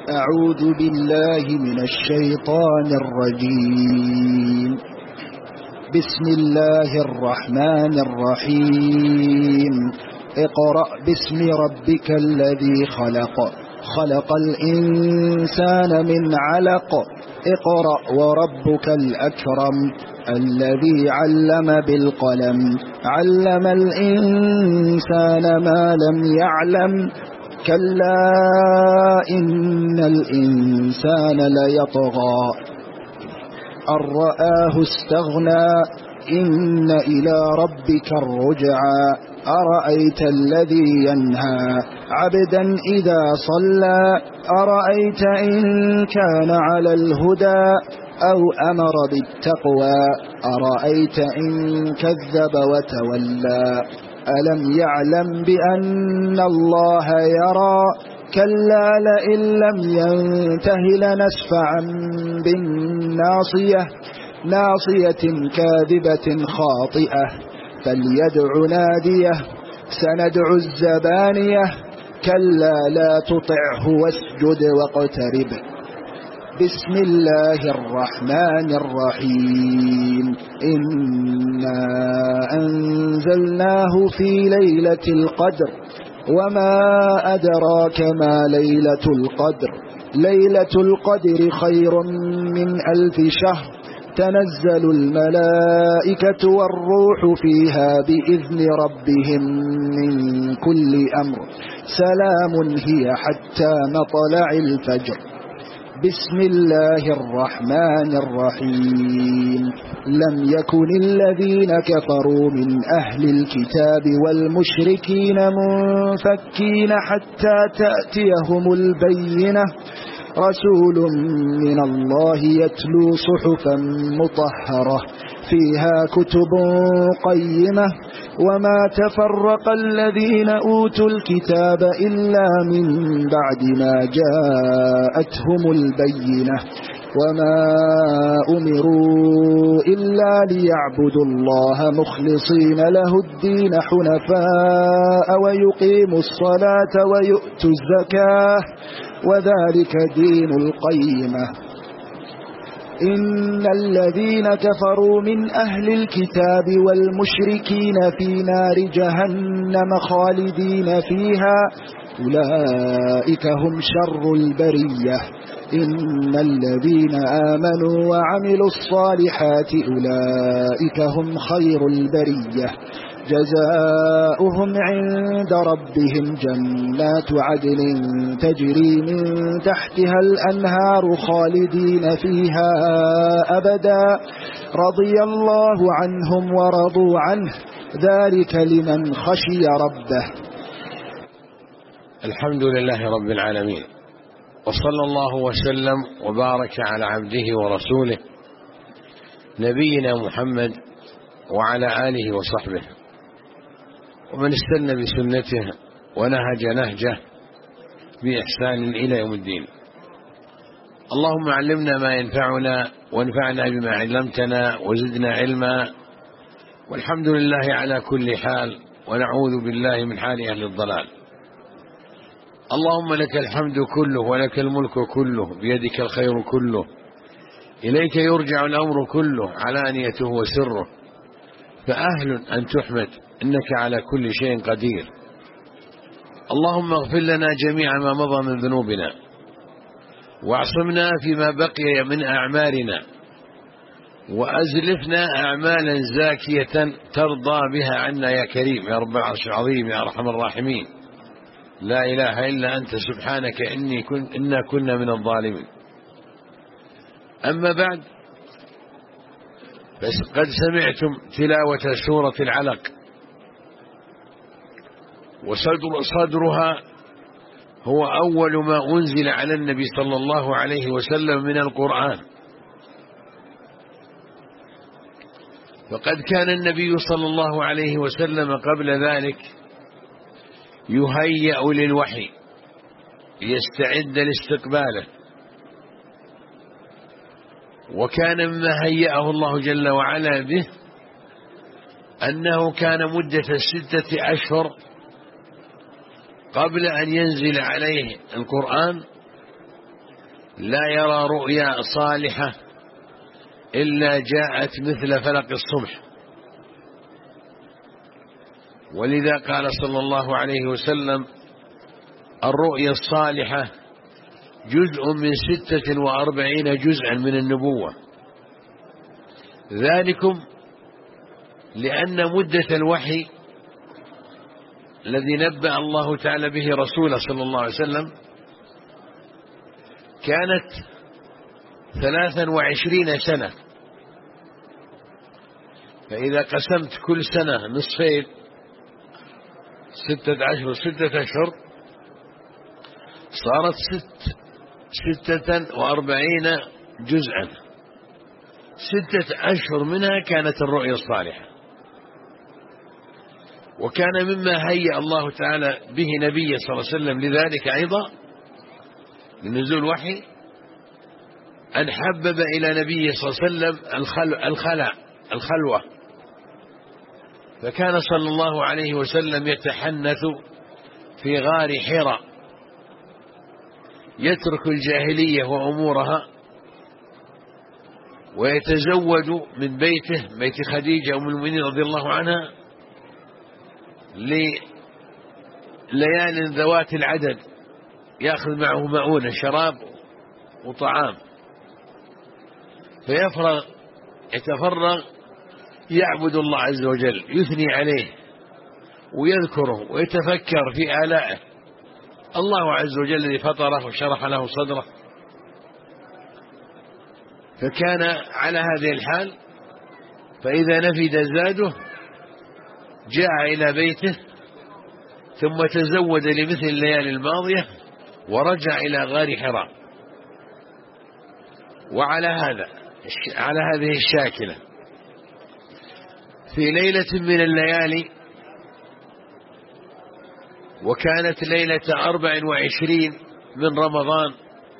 أعوذ بالله من الشيطان الرجيم. بسم الله الرحمن الرحيم. اقرأ باسم ربك الذي خلق، خلق الإنسان من علق. اقرأ وربك الأكرم الذي علم بالقلم، علم الإنسان ما لم يعلم. كلا إن الإنسان ليطغى أن رآه استغنى، إن إلى ربك الرجعى. أرأيت الذي ينهى عبدا إذا صلى، أرأيت إن كان على الهدى أو أمر بالتقوى، أرأيت إن كذب وتولى. ألم يعلم بأن الله يرى، كلا لئن لم ينته لنسفعا بالناصية، ناصية كاذبة خاطئة، فليدع ناديه. سندع الزبانية، كلا لا تطعه واسجد واقترب. بسم الله الرحمن الرحيم. إنا أنزلناه في ليلة القدر، وما أدراك ما ليلة القدر. ليلة القدر خير من 1000 شهر، تنزل الملائكة والروح فيها بإذن ربهم من كل أمر، سلام هي حتى مطلع الفجر. بسم الله الرحمن الرحيم. لم يكن الذين كفروا من أهل الكتاب والمشركين منفكين حتى تأتيهم البينة، رسول من الله يتلو صحفا مطهرة فيها كتب قيمة. وما تفرق الذين أوتوا الكتاب إلا من بعد ما جاءتهم البينة، وما أمروا إلا ليعبدوا الله مخلصين له الدين حنفاء، ويقيموا الصلاة ويؤتوا الزكاة، وذلك دين القيمة. إن الذين كفروا من أهل الكتاب والمشركين في نار جهنم خالدين فيها، أولئك هم شر البرية. إن الذين آمنوا وعملوا الصالحات أولئك هم خير البرية، جزاؤهم عند ربهم جنات عدن تجري من تحتها الأنهار خالدين فيها أبدا، رضي الله عنهم ورضوا عنه، ذلك لمن خشي ربه. الحمد لله رب العالمين، وصلى الله وسلم وبارك على عبده ورسوله نبينا محمد وعلى آله وصحبه، ومن استنى بسنته ونهج نهجه بإحسان إلى يوم الدين. اللهم علمنا ما ينفعنا، وانفعنا بما علمتنا، وزدنا علما، والحمد لله على كل حال، ونعوذ بالله من حال أهل الضلال. اللهم لك الحمد كله، ولك الملك كله، بيدك الخير كله، إليك يرجع الأمر كله، علانيته وسره، فأهل أن تحمد، إنك على كل شيء قدير. اللهم اغفر لنا جميع ما مضى من ذنوبنا، واعصمنا فيما بقي من أعمالنا، وأزلفنا أعمالا زاكية ترضى بها عنا يا كريم يا رب العرش العظيم يا أرحم الراحمين. لا إله إلا أنت سبحانك إنا كنا من الظالمين. أما بعد، قد سمعتم تلاوة سورة العلق، وصدرها هو أول ما أنزل على النبي صلى الله عليه وسلم من القرآن. فقد كان النبي صلى الله عليه وسلم قبل ذلك يهيأ للوحي، يستعد لاستقباله، وكان مما هيأه الله جل وعلا به أنه كان مدة 6 أشهر قبل أن ينزل عليه القرآن لا يرى رؤيا صالحة إلا جاءت مثل فلق الصبح. ولذا قال صلى الله عليه وسلم: الرؤيا الصالحة جزء من 46 جزءا من النبوة، ذلكم لأن مدة الوحي الذي نبأ الله تعالى به رسوله صلى الله عليه وسلم كانت 23 سنة، فإذا قسمت كل سنة نصفين 16 6 أشهر صارت 46 جزءا. 6 أشهر منها كانت الرؤيا الصالحة. وكان مما هيأ الله تعالى به نبيه صلى الله عليه وسلم لذلك أيضا لنزول الوحي أن حبب إلى نبيه صلى الله عليه وسلم الخلوة، فكان صلى الله عليه وسلم يتحنث في غار حراء، يترك الجاهلية وأمورها ويتزوج من بيته، بيت خديجة أم المؤمنين رضي الله عنها، لليال ذوات العدد، يأخذ معه مؤونة شراب وطعام، يتفرغ يعبد الله عز وجل، يثني عليه ويذكره ويتفكر في آلائه الله عز وجل الذي فطره وشرح له صدره. فكان على هذه الحال، فإذا نفد زاده جاء إلى بيته ثم تزود لمثل الليالي الماضية ورجع إلى غار حراء. وعلى هذه الشاكلة في ليلة من الليالي، وكانت ليلة 24 من رمضان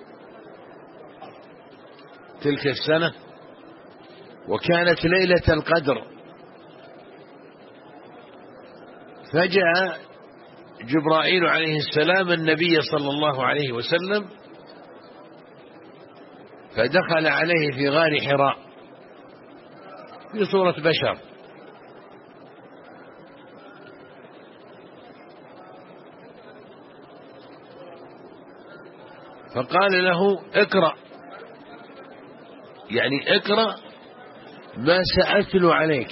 تلك السنة، وكانت ليلة القدر، فجاء جبرائيل عليه السلام النبي صلى الله عليه وسلم فدخل عليه في غار حراء في صورة بشر، فقال له: اقرأ، يعني اقرأ ما سأتلو عليك.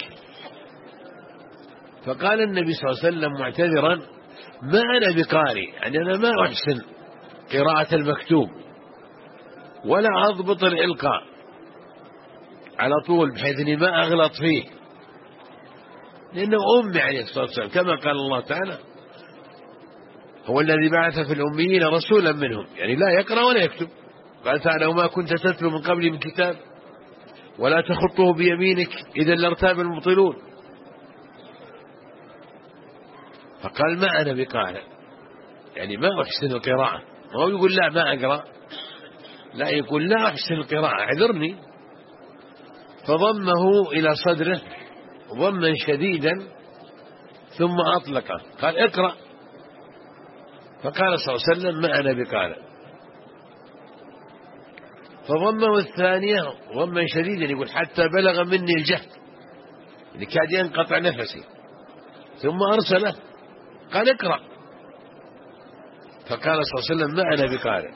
فقال النبي صلى الله عليه وسلم معتذرا: ما أنا بقارئ، يعني أنا ما أحسن قراءة المكتوب ولا أضبط الإلقاء على طول بحيث أني ما أغلط فيه، لأنه أمي عليه الصلاة والسلام كما قال الله تعالى: هو الذي بعث في الأميين رسولا منهم، يعني لا يقرأ ولا يكتب. قال تعالى: وما كنت تتلو من قبل من كتاب ولا تخطه بيمينك إذا لارتاب المبطلون. فقال: ما أنا بقارئ، يعني ما أحسن القراءة. ما هو يقول لا ما أقرأ، لا، يقول لا أحسن القراءة، اعذرني. فضمه إلى صدره ضما شديدا ثم أطلقه، قال: اقرأ. فقال صلى الله عليه وسلم: ما أنا بقارئ. فضمه الثانية ضما شديدا، يقول حتى بلغ مني الجهد، يعني كاد ينقطع نفسي، ثم أرسله قال: اقرأ. فقال صلى الله عليه وسلم: ما أنا بقارئ.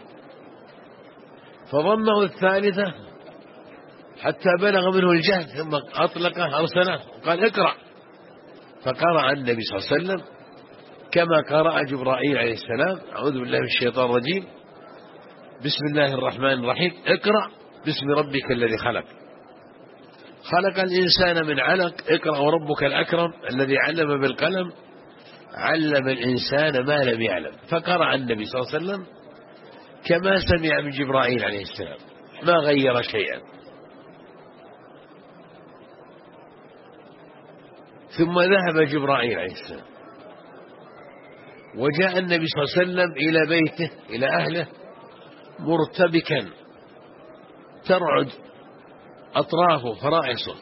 فضمه الثالثة حتى بلغ منه الجهد، ثم أطلقه أرسله قال: اقرأ. فقرأ النبي صلى الله عليه وسلم كما قرأ جبرائيل عليه السلام: أعوذ بالله من الشيطان الرجيم، بسم الله الرحمن الرحيم، اقرأ باسم ربك الذي خلق، خلق الإنسان من علق، اقرأ وربك الأكرم الذي علم بالقلم، علم الإنسان ما لم يعلم. فقرأ النبي صلى الله عليه وسلم كما سمع من جبرائيل عليه السلام، ما غير شيئا. ثم ذهب جبرائيل عليه السلام وجاء النبي صلى الله عليه وسلم إلى بيته إلى أهله مرتبكا ترعد أطرافه فرائصه،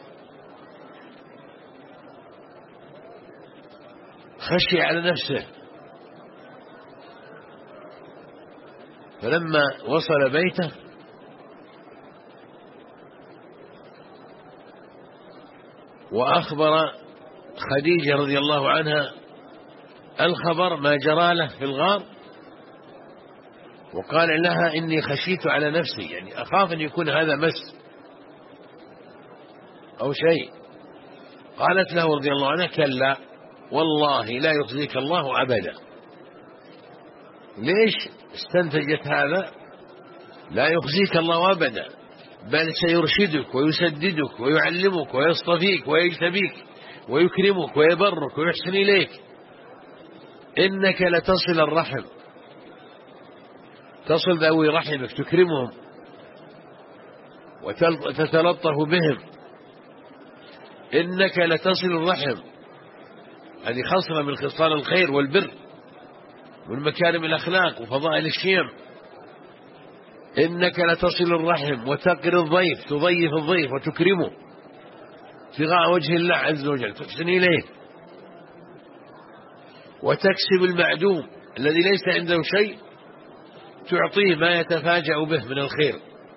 خشي على نفسه. فلما وصل بيته وأخبر خديجة رضي الله عنها الخبر ما جرى له في الغار، وقال لها إني خشيت على نفسي، يعني أخاف أن يكون هذا مس أو شيء. قالت له رضي الله عنها كلا والله لا يخزيك الله أبدا. ليش استنتجت هذا؟ لا يخزيك الله أبدا، بل سيرشدك ويسددك ويعلمك ويصطفيك ويجتبيك ويكرمك ويبرك ويحسن إليك. إنك لتصل الرحم، تصل ذوي رحمك، تكرمهم وتتلطف بهم. إنك لتصل الرحم، هذه خصلة من خصال الخير والبر ومن مكارم الأخلاق وفضائل الشيم. إنك لتصل الرحم وتقر الضيف، تضيف الضيف وتكرمه ابتغاء وجه الله عز وجل، تحسن إليه. وتكسب المعدوم الذي ليس عنده شيء، تعطيه ما يتفاجأ به من الخير.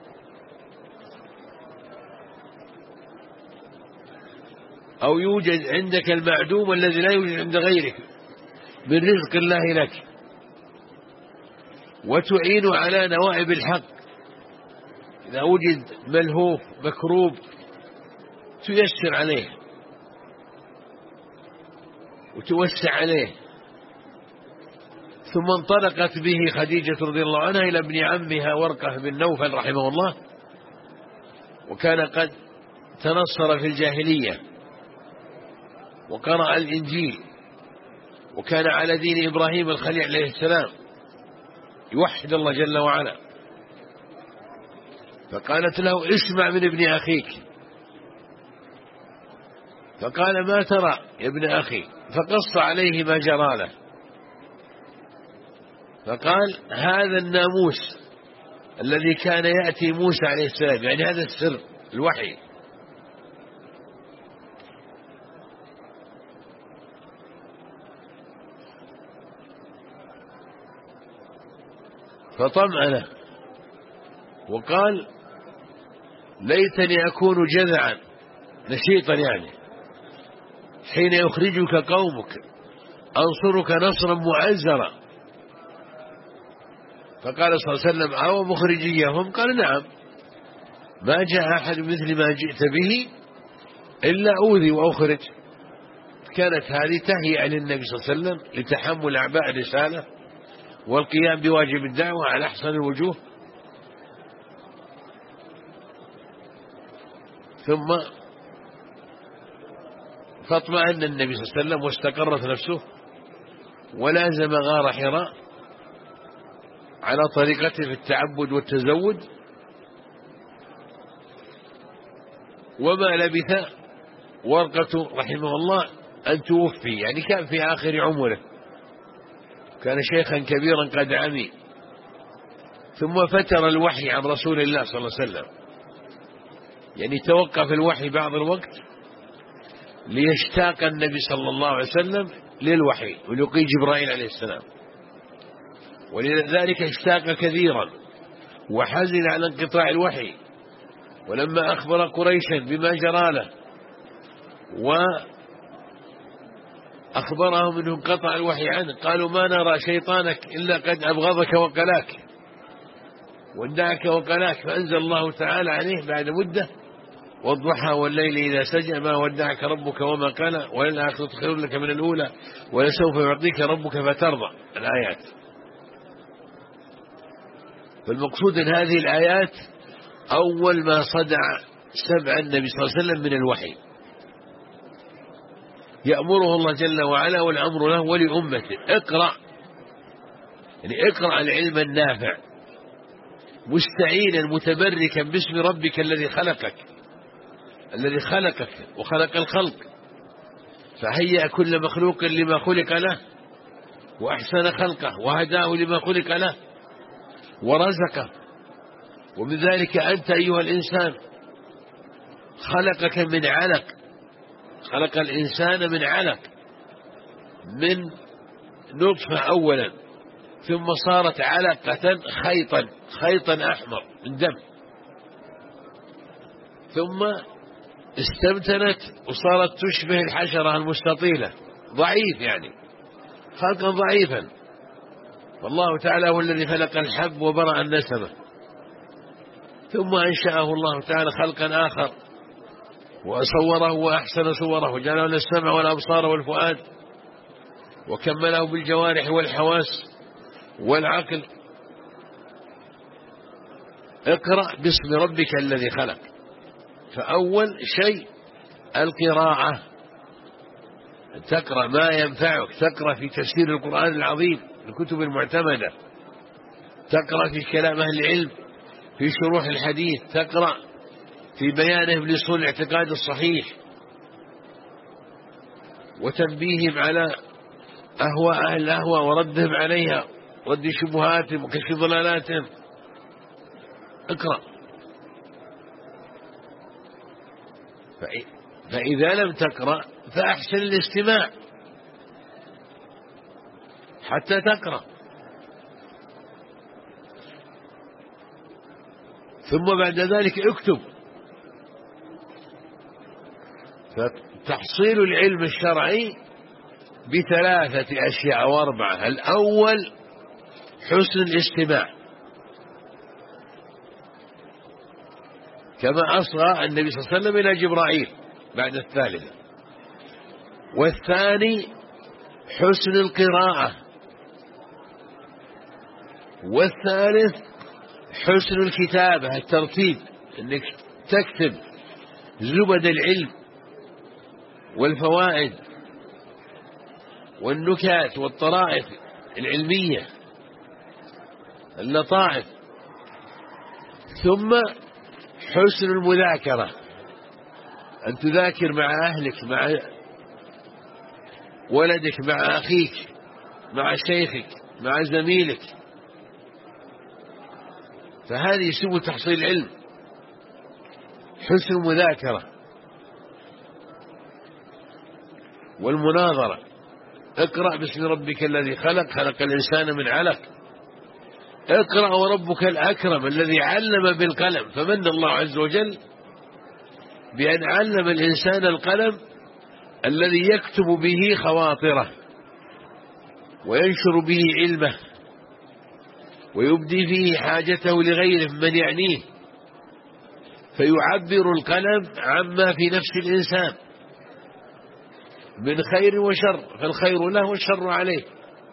أو يوجد عندك المعدوم الذي لا يوجد عند غيرك من رزق الله لك. وتعين على نوائب الحق، إذا وجد ملهوف مكروب تيسر عليه وتوسع عليه. ثم انطلقت به خديجة رضي الله عنها إلى ابن عمها ورقة بن نوفل رحمه الله، وكان قد تنصر في الجاهلية وقرأ الإنجيل، وكان على دين إبراهيم الخليل عليه السلام يوحد الله جل وعلا. فقالت له اسمع من ابن أخيك. فقال ما ترى يا ابن أخي؟ فقص عليه ما جرى له. فقال هذا الناموس الذي كان يأتي موسى عليه السلام، يعني هذا السر الوحي. فطمأنه وقال ليتني أكون جذعا نشيطا، يعني حين يخرجك قومك أنصرك نصرا معزرا. فقال صلى الله عليه وسلم أو مخرجيهم؟ قال نعم، ما جاء أحد مثل ما جئت به إلا أوذي وأخرج. كانت هذه تهيئة للنبي صلى الله عليه وسلم لتحمل أعباء الرسالة والقيام بواجب الدعوة على أحسن الوجوه. ثم فاطمأن النبي صلى الله عليه وسلم واستقرت نفسه، ولازم غار حراء على طريقته في التعبد والتزود. وما لبث ورقة رحمه الله أن توفي، يعني كان في آخر عمره، كان شيخا كبيرا قد عمي. ثم فتر الوحي عن رسول الله صلى الله عليه وسلم، يعني توقف الوحي بعض الوقت ليشتاق النبي صلى الله عليه وسلم للوحي ولقي جبرائيل عليه السلام، ولذلك اشتاق كثيرا وحزن على انقطاع الوحي. ولما أخبر قريشا بما جرى له وأخبرهم أنه انقطع الوحي عنه، قالوا ما نرى شيطانك إلا قد أبغضك وقلاك ودعك وقلاك. فأنزل الله تعالى عليه بعد مدة والضحى والليل إذا سجى ما ودعك ربك وما قلى وللآخرة خير لك من الأولى ولسوف يعطيك ربك فترضى، الآيات. فالمقصود أن هذه الآيات أول ما صدع سمع النبي صلى الله عليه وسلم من الوحي، يأمره الله جل وعلا والأمر له ولأمته اقرأ، يعني اقرأ العلم النافع مستعينا متبركا باسم ربك الذي خلقك، الذي خلقك وخلق الخلق، فهيأ كل مخلوق لما خلق له وأحسن خلقه وهداه لما خلق له ورزقه. ومن ذلك أنت أيها الإنسان خلقك من علق، خلق الإنسان من علق، من نطفة أولا ثم صارت علقة خيطا أحمر من دم، ثم استمتنت وصارت تشبه الحشرة المستطيلة، ضعيف يعني، خلقا ضعيفا. والله تعالى هو الذي خلق الحب وبرأ النسمة، ثم أنشأه الله تعالى خلقا آخر وصوره وأحسن صوره وجعل له السمع والأبصار والفؤاد وكمله بالجوارح والحواس والعقل. اقرأ باسم ربك الذي خلق. فأول شيء القراءة، تقرأ ما ينفعك، تقرأ في تفسير القرآن العظيم، الكتب المعتمدة، تقرأ في كلام أهل العلم، في شروح الحديث، تقرأ في بيانه لأصول الاعتقاد الصحيح وتنبيههم على أهواء أهل الأهواء وردهم عليها، رد شبهاتهم وكشف ضلالاتهم. اقرأ. فإذا لم تقرأ فأحسن الاستماع حتى تقرأ. ثم بعد ذلك اكتب. فتحصيل العلم الشرعي بثلاثة أشياء أو أربعة. الأول حسن الاستماع، كما أصغى النبي صلى الله عليه وسلم إلى جبرائيل بعد الثالثة. والثاني حسن القراءة. والثالث حسن الكتابة، الترتيب، أنك تكتب زبد العلم والفوائد والنكات والطرائف العلمية، اللطائف. ثم حسن المذاكرة، أن تذاكر مع أهلك، مع ولدك، مع أخيك، مع شيخك، مع زميلك. فهذه سبل تحصيل العلم، حسن المذاكرة والمناظرة. اقرأ باسم ربك الذي خلق، خلق الإنسان من علق. اقرأ وربك الأكرم الذي علم بالقلم. فمن الله عز وجل بأن علم الإنسان القلم الذي يكتب به خواطره وينشر به علمه ويبدي فيه حاجته لغيره من يعنيه، فيعبر القلم عما في نفس الإنسان من خير وشر، فالخير له والشر عليه.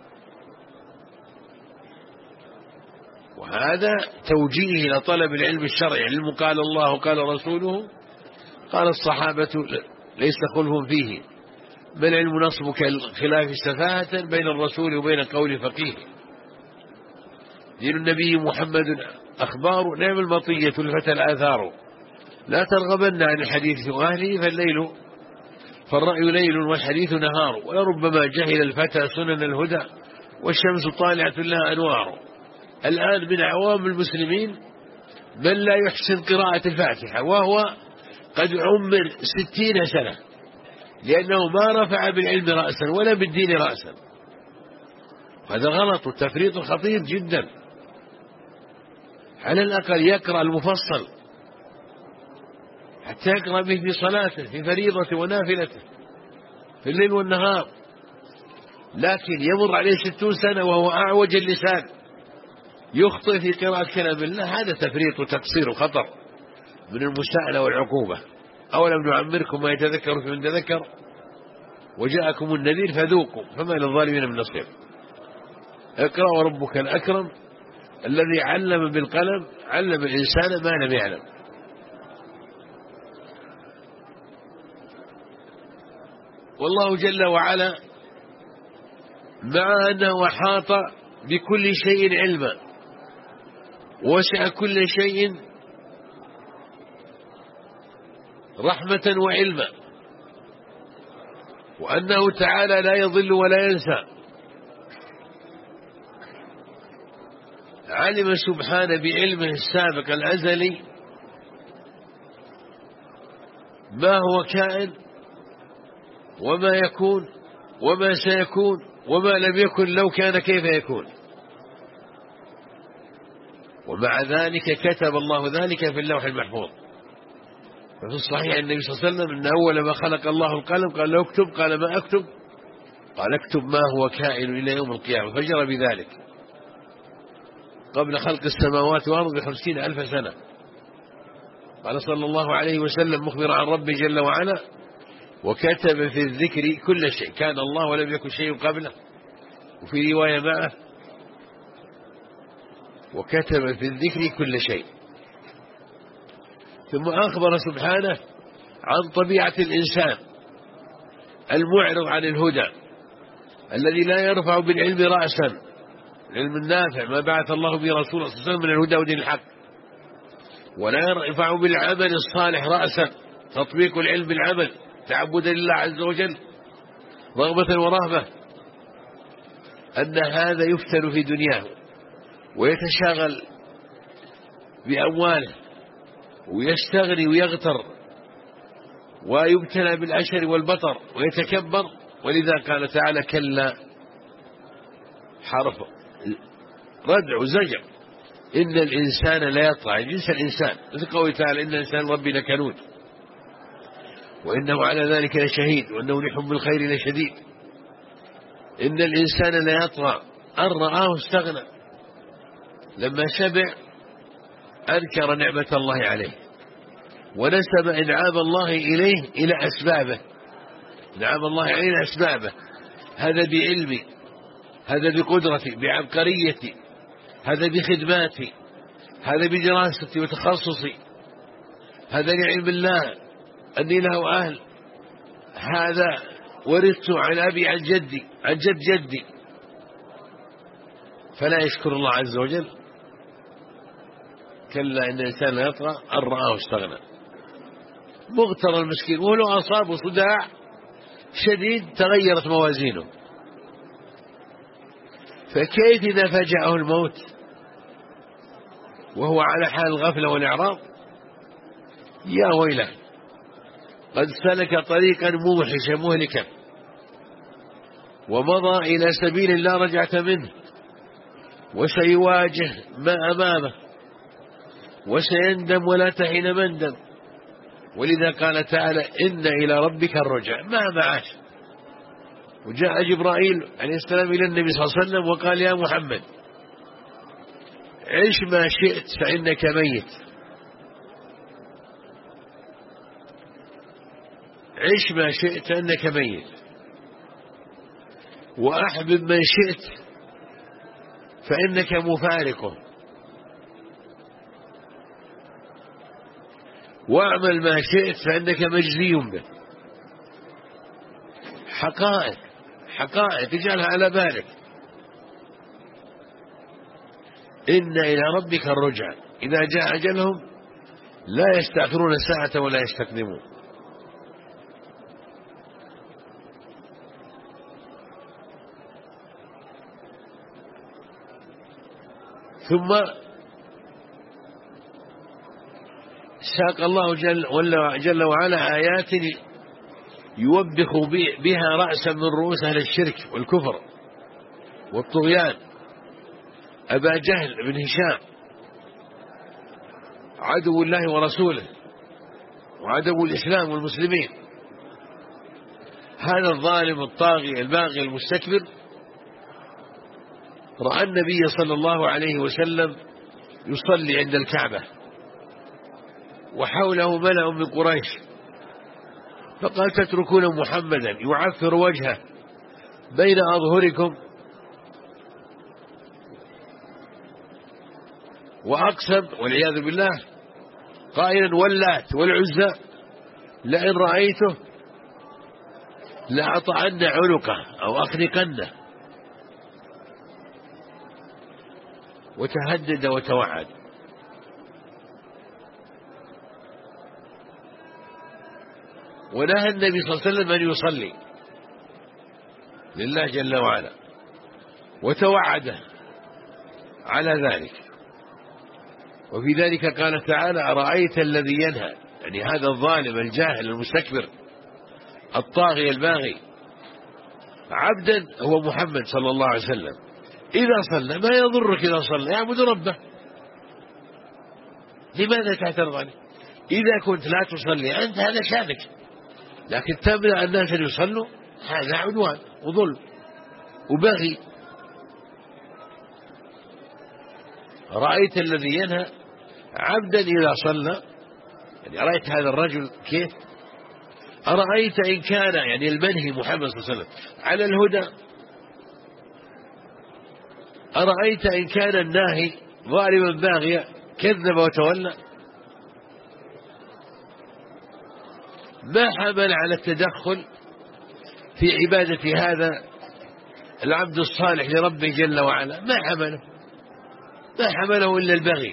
وهذا توجيه إلى طلب العلم الشرعي. علم قال الله قال رسوله قال الصحابة ليس خلف فيه، بل علم نصبك الخلاف سفاهة بين الرسول وبين قول فقيه. دين النبي محمد أخبار، نعم المطية الفتى الآثار. لا ترغبن عن الحديث وأهله فالرأي ليل والحديث نهار. ولربما جهل الفتى سنن الهدى والشمس طالعة لها أنوار. الآن من عوام المسلمين من لا يحسن قراءة الفاتحة وهو قد عمر 60 سنة، لأنه ما رفع بالعلم رأسا ولا بالدين رأسا. هذا غلط وتفريط خطير جدا. على الأقل يقرأ المفصل حتى يقرأ به في صلاته، في فريضته ونافلته، في الليل والنهار. لكن يمر عليه 60 سنة وهو أعوج اللسان يخطئ في قراءة كلام الله. هذا تفريط وتقصير وخطر من المساءلة والعقوبة. أولم نعمركم ما يتذكر في من تذكر وجاءكم النذير فذوقوا فما للظالمين من نصير. اقرأ وربك الأكرم الذي علم بالقلم، علم الإنسان ما لم يعلم. والله جل وعلا مع أنه أحاط بكل شيء علما ووسع كل شيء رحمة وعلما، وأنه تعالى لا يضل ولا ينسى، علم سبحانه بعلمه السابق الأزلي ما هو كائن وما يكون وما سيكون وما لم يكن لو كان كيف يكون. ومع ذلك كتب الله ذلك في اللوح المحفوظ. ففي الصحيح النبي صلى الله عليه وسلم أن أول ما خلق الله القلم قال له اكتب، قال ما أكتب؟ قال اكتب ما هو كائن إلى يوم القيامة، فجرى بذلك قبل خلق السماوات والأرض ب50,000 سنة. قال صلى الله عليه وسلم مخبرا عن ربه جل وعلا: وكتب في الذكر كل شيء، كان الله ولم يكن شيء قبله. وفي رواية معه: وكتب في الذكر كل شيء. ثم أخبر سبحانه عن طبيعة الإنسان المعرض عن الهدى، الذي لا يرفع بالعلم رأسا، العلم النافع ما بعث الله به رسوله صلى الله عليه وسلم من الهدى ودين الحق، ولا يرفع بالعمل الصالح رأسا، تطبيق العلم بالعمل تعبدا لله عز وجل رغبة ورهبة، أن هذا يفتن في دنياه ويتشاغل بأمواله ويستغني ويغتر ويبتلى بالعشر والبطر ويتكبر. ولذا قال تعالى: كلا، حرف ردع وزجر، إن الإنسان لا يطغى، جنس الإنسان، مثل قوله تعالى: إن الإنسان ربي لكنود وإنه على ذلك لشهيد وإنه لحب الخير لشديد. إن الإنسان لا يطغى، أن رآه استغنى، لما شبع أنكر نعمة الله عليه ونسب إنعام الله إليه إلى أسبابه، نعم الله عليه إلى أسبابه، هذا بعلمي، هذا بقدرتي، بعبقريتي، هذا بخدماتي، هذا بدراستي وتخصصي، هذا لعلم الله أني له أهل، هذا ورثت عن أبي عن جدي عن جد جدي، فلا يشكر الله عز وجل. كلا إن الإنسان لا يطغى أن رآه استغنى، مغتر المسكين، ولو أصابه صداع شديد تغيرت موازينه، فكيف إذا فجأه الموت وهو على حال الغفلة والإعراض؟ يا ويله، قد سلك طريقا موحشا مهلكا ومضى إلى سبيل لا رجعة منه، وسيواجه ما أمامه وسيندم ولا تحين مندم. ولذا قال تعالى: إن إلى ربك الرجع، ما معاش. وجاء جبرائيل عليه السلام إلى النبي صلى الله عليه وسلم وقال: يا محمد، عش ما شئت فإنك ميت، عش ما شئت فإنك ميت، وأحبب من شئت فإنك مفارقه، واعمل ما شئت فإنك مجزي به. حقائق حقائق اجعلها على بالك. إن إلى ربك الرجع، إذا جاء أجلهم لا يستأخرون ساعة ولا يستقدمون. ثم ساق الله جل وعلا آيات يوبخ بها رأسا من رؤوس أهل الشرك والكفر والطغيان: أبا جهل بن هشام عدو الله ورسوله وعدو الإسلام والمسلمين، هذا الظالم الطاغي الباغي المستكبر رأى النبي صلى الله عليه وسلم يصلي عند الكعبة وحوله ملأ من قريش، فقال: تتركون محمدا يعفر وجهه بين أظهركم؟ وأقسم والعياذ بالله قائلا: واللات والعزى لئن رأيته لأطعن عنقه أو أخنقنه، وتهدد وتوعد. ونهى النبي صلى الله عليه وسلم أن يصلي لله جل وعلا، وتوعده على ذلك. وفي ذلك قال تعالى: أرأيت الذي ينهى، يعني هذا الظالم الجاهل المستكبر الطاغي الباغي، عبدا هو محمد صلى الله عليه وسلم إذا صلى، ما يضرك إذا صلى، يعبد ربه، لماذا تعترض عليه؟ إذا كنت لا تصلي أنت هذا شأنك، لكن تمنع الناس أن يصلوا هذا عدوان وظلم وبغي. رأيت الذي ينهى عبدا إذا صلى، يعني رأيت هذا الرجل كيف؟ أرأيت إن كان يعني المنهي محمد صلى الله عليه وسلم على الهدى، أرأيت إن كان الناهي ظالما باغيا كذب وتولى. ما حمل على التدخل في عبادة هذا العبد الصالح لربه جل وعلا؟ ما حمله إلا البغي.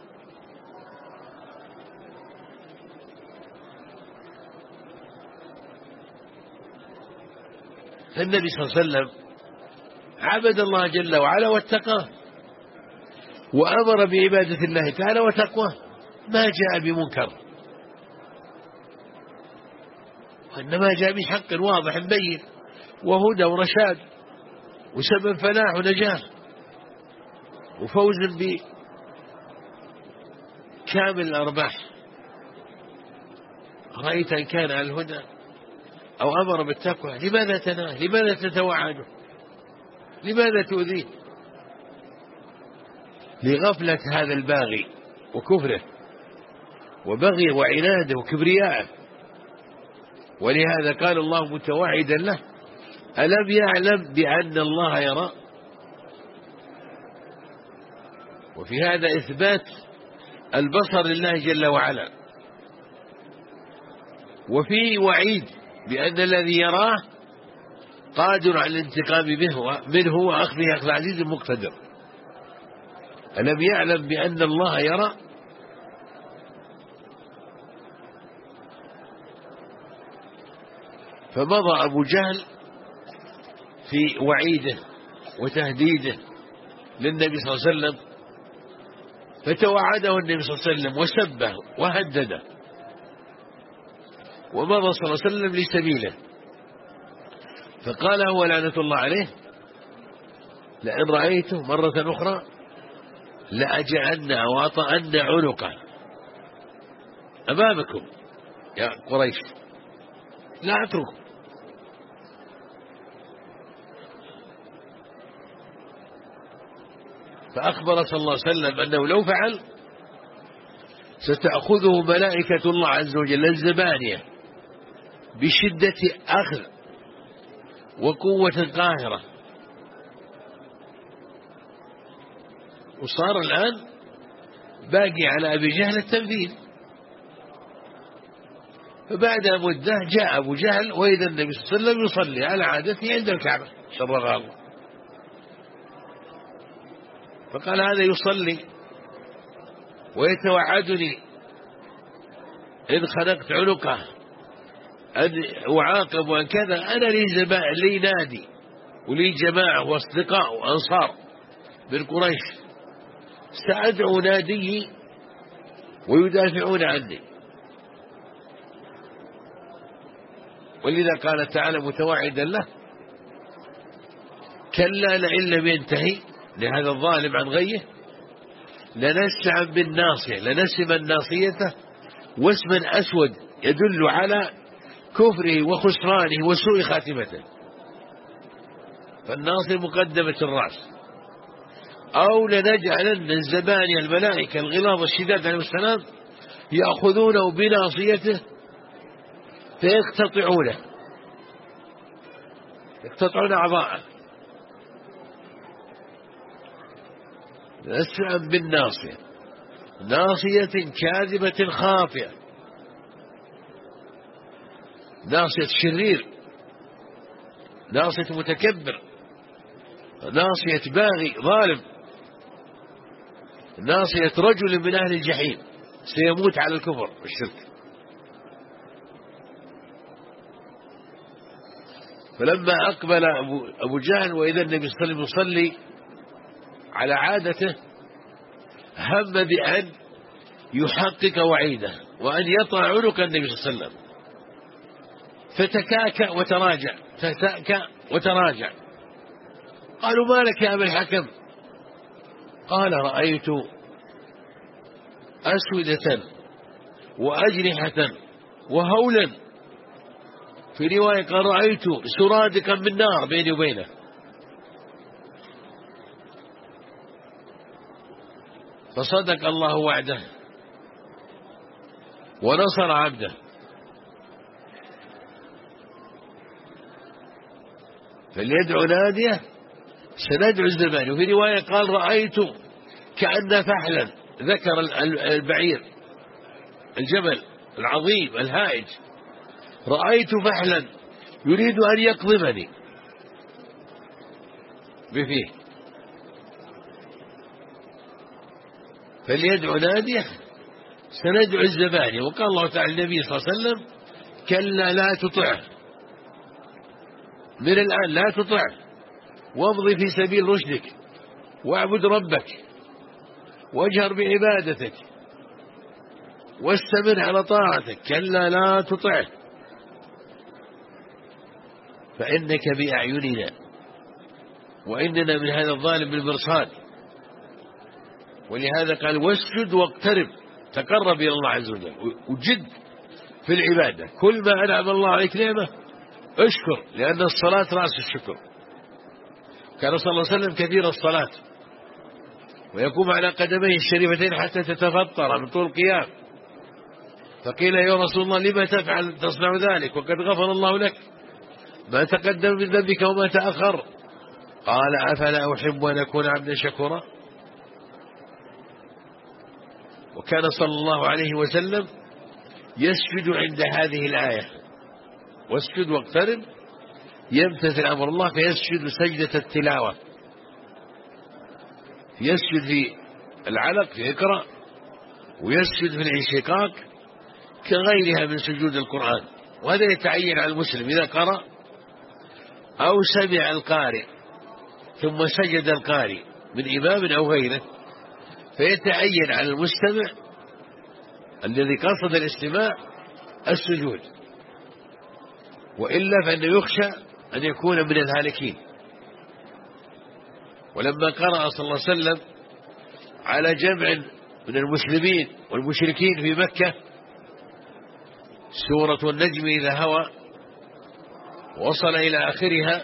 فالنبي صلى الله عليه وسلم عبد الله جل وعلا واتقاه، وأمر بعبادة الله تعالى وتقواه، ما جاء بمنكر، وإنما جاء بحق واضح بين وهدى ورشاد وسبب فلاح ونجاة وفوز بكامل الأرباح. رأيت إن كان على الهدى أو أمر بالتقوى لماذا تناه؟ لماذا تتوعده؟ لماذا تؤذيه؟ لغفلة هذا الباغي وكفره وبغيه وعناده وكبرياءه. ولهذا قال الله متوعدا له: ألم يعلم بأن الله يرى؟ وفي هذا إثبات البصر لله جل وعلا، وفي وعيد بأن الذي يراه قادر على الانتقام منه وأخذه أخذ عزيز مقتدر. ألم يعلم بأن الله يرى؟ فمضى أبو جهل في وعيده وتهديده للنبي صلى الله عليه وسلم، فتوعده النبي صلى الله عليه وسلم وسبه وهدده، ومضى صلى الله عليه وسلم لسبيله. فقال هو لعنة الله عليه: لئن رأيته مرة أخرى لأجعلن أو أطأن عنقه أمامكم يا قريش، لا أتركه. فأخبر صلى الله عليه وسلم أنه لو فعل ستأخذه ملائكة الله عز وجل الزبانية بشدة أخذ وقوة قاهرة. وصار الآن باقي على أبي جهل التنفيذ. فبعد مدة جاء أبو جهل وإذا النبي صلى الله عليه وسلم يصلي على عادته عند الكعبة شرفها الله، فقال: هذا يصلي ويتوعدني إذ خنقت عنقه أن أعاقب وأن كذا، أنا لي نادي ولي جماعة وأصدقاء وأنصار من قريش سأدعو نادي ويدافعون عني. ولذا قال تعالى متوعدا له: كلا لئن لم ينتهي لهذا الظالم عن غيه لنسعا بالناصية، لنسما ناصيته واسما أسود يدل على كفره وخسرانه وسوء خاتمته. فالناصية مقدمة الرأس. أو لنجعلن الزبانية الملائكة الغلاظ الشداد عليه السلام يأخذونه بناصيته فيقتطعونه، يقتطعون أعضاءه. نسعا بالناصية، ناصية كاذبة خاطئة، ناصية شرير، ناصية متكبر، ناصية باغي ظالم، ناصية رجل من أهل الجحيم سيموت على الكفر والشرك. فلما أقبل أبو جهل وإذا النبي صلى الله عليه وسلم يصلي على عادته هم بأن يحقق وعيده وأن يطع عنق النبي صلى الله عليه وسلم، فتكاكأ وتراجع، فتأكأ وتراجع. قالوا: ما لك يا أبا الحكم؟ قال: رأيت أسودة وأجنحة وهولا. في رواية قال رأيت سرادقا من نار بيني وبينه. فصدق الله وعده ونصر عبده. فليدعو ناديه سندعو الزبانية. وفي رواية قال رأيت كأن فحلا، ذكر البعير الجبل العظيم الهائج، رأيت فحلا يريد أن يقضمني بفيه. فليدعو ناديه سندعو الزبانية. وقال الله تعالى النبي صلى الله عليه وسلم كلا لا تطعه، من الآن لا تطعه، وامضي في سبيل رشدك واعبد ربك واجهر بعبادتك واستمر على طاعتك. كلا لا تطعه فإنك بأعيننا وإننا من هذا الظالم بالمرصاد. ولهذا قال واسجد واقترب، تقرب إلى الله عز وجل وجد في العبادة. كل ما أنعم الله عليك نعمة اشكر، لأن الصلاة رأس الشكر. كان صلى الله عليه وسلم كثير الصلاة، ويقوم على قدميه الشريفتين حتى تتفطر من طول القيام. فقيل يا رسول الله لما تصنع ذلك وقد غفر الله لك ما تقدم من ذنبك وما تأخر؟ قال أفلا أحب أن أكون عبدا شكورا. وكان صلى الله عليه وسلم يسجد عند هذه الآية واسجد واقترب، يمتثل أمر الله فيسجد سجدة التلاوة، يسجد في العلق في اقرأ، ويسجد في الانشقاق كغيرها من سجود القرآن. وهذا يتعين على المسلم إذا قرأ أو سمع القارئ ثم سجد القارئ من إمام أو غيره، فيتعين على المستمع الذي قصد الاستماع السجود، وإلا فإنه يخشى أن يكون من الهالكين. ولما قرأ صلى الله عليه وسلم على جمع من المسلمين والمشركين في مكة سورة النجم إذا هوى وصل إلى آخرها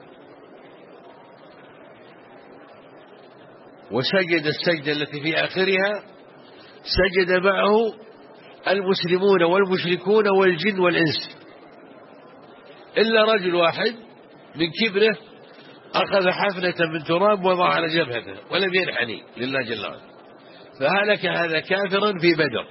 وسجد السجدة التي في آخرها، سجد معه المسلمون والمشركون والجن والإنس، إلا رجل واحد من كبره أخذ حفنة من تراب وضع على جبهته ولم ينحني لله جل وعلا، فهلك هذا كافرا في بدر.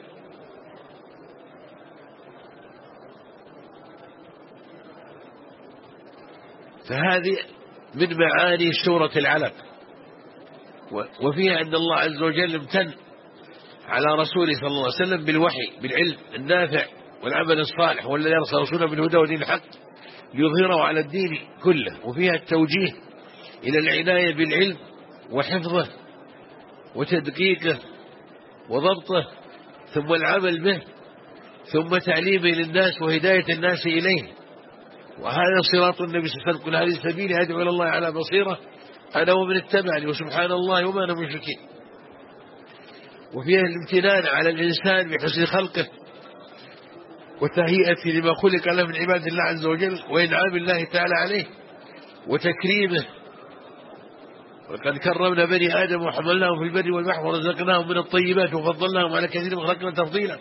فهذه من معاني سورة العلق، وفيها أن الله عز وجل امتن على رسوله صلى الله عليه وسلم بالوحي بالعلم النافع والعمل الصالح، والذي أرسل رسوله بالهدى ودين الحق ليظهره على الدين كله. وفيها التوجيه إلى العناية بالعلم وحفظه وتدقيقه وضبطه، ثم العمل به، ثم تعليمه للناس وهداية الناس إليه. وهذا صراط النبي صلى الله عليه وسلم، قل هذه سبيلي أدعو إلى الله على بصيرة أنا ومن اتبعني وسبحان الله وما أنا مشركين. وفيها الامتنان على الإنسان بحسن خلقه وتهيئته لما خلق له من عباد الله عز وجل وإنعام الله تعالى عليه وتكريمه. وقد كرمنا بني آدم وحملناهم في البر والبحر ورزقناهم من الطيبات وفضلناهم على كثير من خلقنا تفضيلا.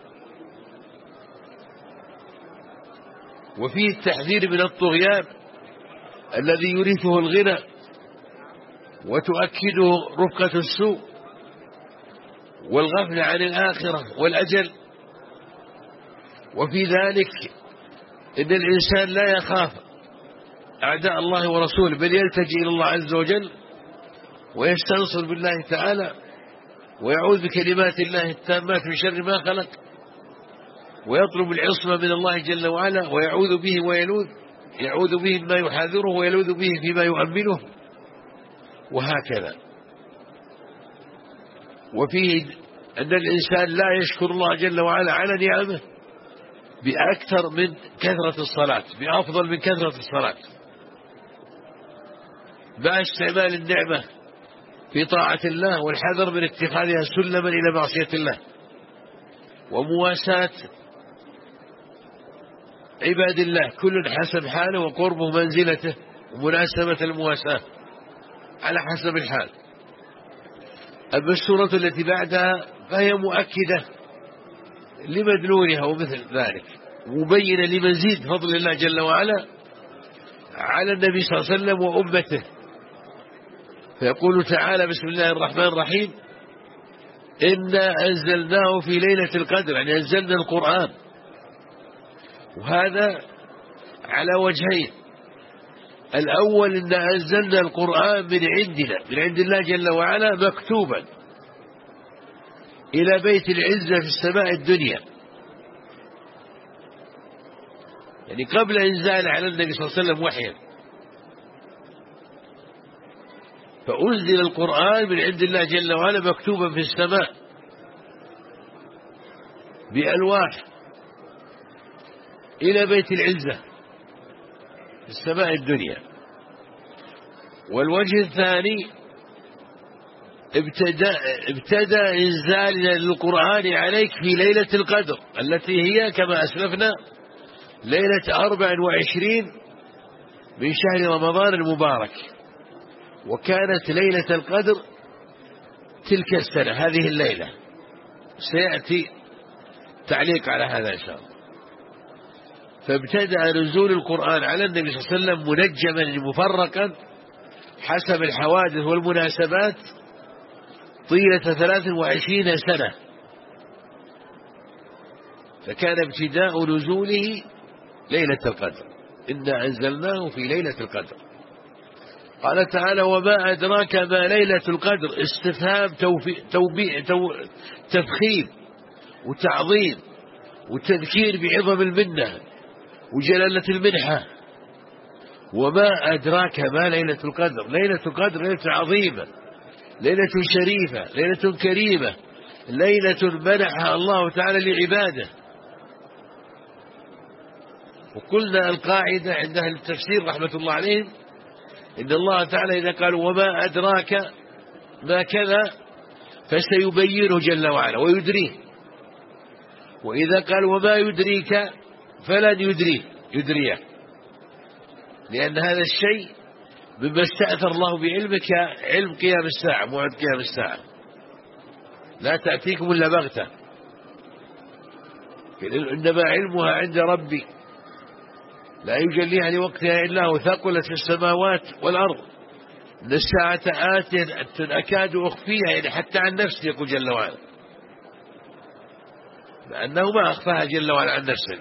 وفيه التحذير من الطغيان الذي يورثه الغنى وتؤكده رفقة السوء والغفلة عن الآخرة والأجل. وفي ذلك إن الإنسان لا يخاف أعداء الله ورسوله، بل يلتجئ إلى الله عز وجل ويستنصر بالله تعالى ويعوذ بكلمات الله التامات من شر ما خلق، ويطلب العصمة من الله جل وعلا ويعوذ به ويلوذ، يعوذ به مما يحاذره ويلوذ به فيما يؤمنه، وهكذا. وفيه أن الإنسان لا يشكر الله جل وعلا على نعمه بأكثر من كثرة الصلاة، بأفضل من كثرة الصلاة، مع استعمال النعمة في طاعة الله والحذر من اتخاذها سلما إلى معصية الله. ومواساة عباد الله كل حسب حاله وقربه منزلته ومناسبة المواساة على حسب الحال. أما السورة التي بعدها فهي مؤكدة لمدلولها ومثل ذلك، مبينة لمزيد فضل الله جل وعلا على النبي صلى الله عليه وسلم وأمته. فيقول تعالى: بسم الله الرحمن الرحيم، إنا أنزلناه في ليلة القدر، يعني أنزلنا القرآن. وهذا على وجهين: الأول إن أنزلنا القرآن من عند الله جل وعلا مكتوبا إلى بيت العزة في السماء الدنيا، يعني قبل إنزال على النبي صلى الله عليه وسلم وحيا. فأنزل القرآن من عند الله جل وعلا مكتوبا في السماء بألواح إلى بيت العزة في السماء الدنيا. والوجه الثاني: ابتدأ إنزالنا للقرآن عليك في ليلة القدر التي هي كما أسلفنا ليلة 24 من شهر رمضان المبارك، وكانت ليلة القدر تلك السنة هذه الليلة. سيأتي تعليق على هذا إن شاء الله. فابتدأ نزول القرآن على النبي صلى الله عليه وسلم منجما مفرقا حسب الحوادث والمناسبات طيلة 23 سنة. فكان ابتداء نزوله ليلة القدر، إنا أنزلناه في ليلة القدر. قال تعالى: وما أدراك ما ليلة القدر، استفهام تفخيم وتعظيم وتذكير بعظم المنة وجلالة المنحة. وما أدراك ما ليلة القدر، ليلة القدر ليلة عظيمة، ليلة شريفة، ليلة كريمة، ليلة منحها الله تعالى لعباده. وقلنا القاعدة عند أهل التفسير رحمة الله عليهم إن الله تعالى إذا قال وما أدراك ما كذا فسيبينه جل وعلا ويدريه، وإذا قال وما يدريك فلن يدريه، لأن هذا الشيء مما استأثر الله بعلمك علم قيام الساعة، موعد قيام الساعة لا تأتيكم إلا بغتة، إنما علمها عند ربي لا يجليها لوقتها إلا هو، ثقلت في السماوات والأرض، إن الساعة آتية أكاد أخفيها، يعني حتى عن نفسي يقول جل وعلا، لأنه ما أخفاها جل وعلا عن نفسه.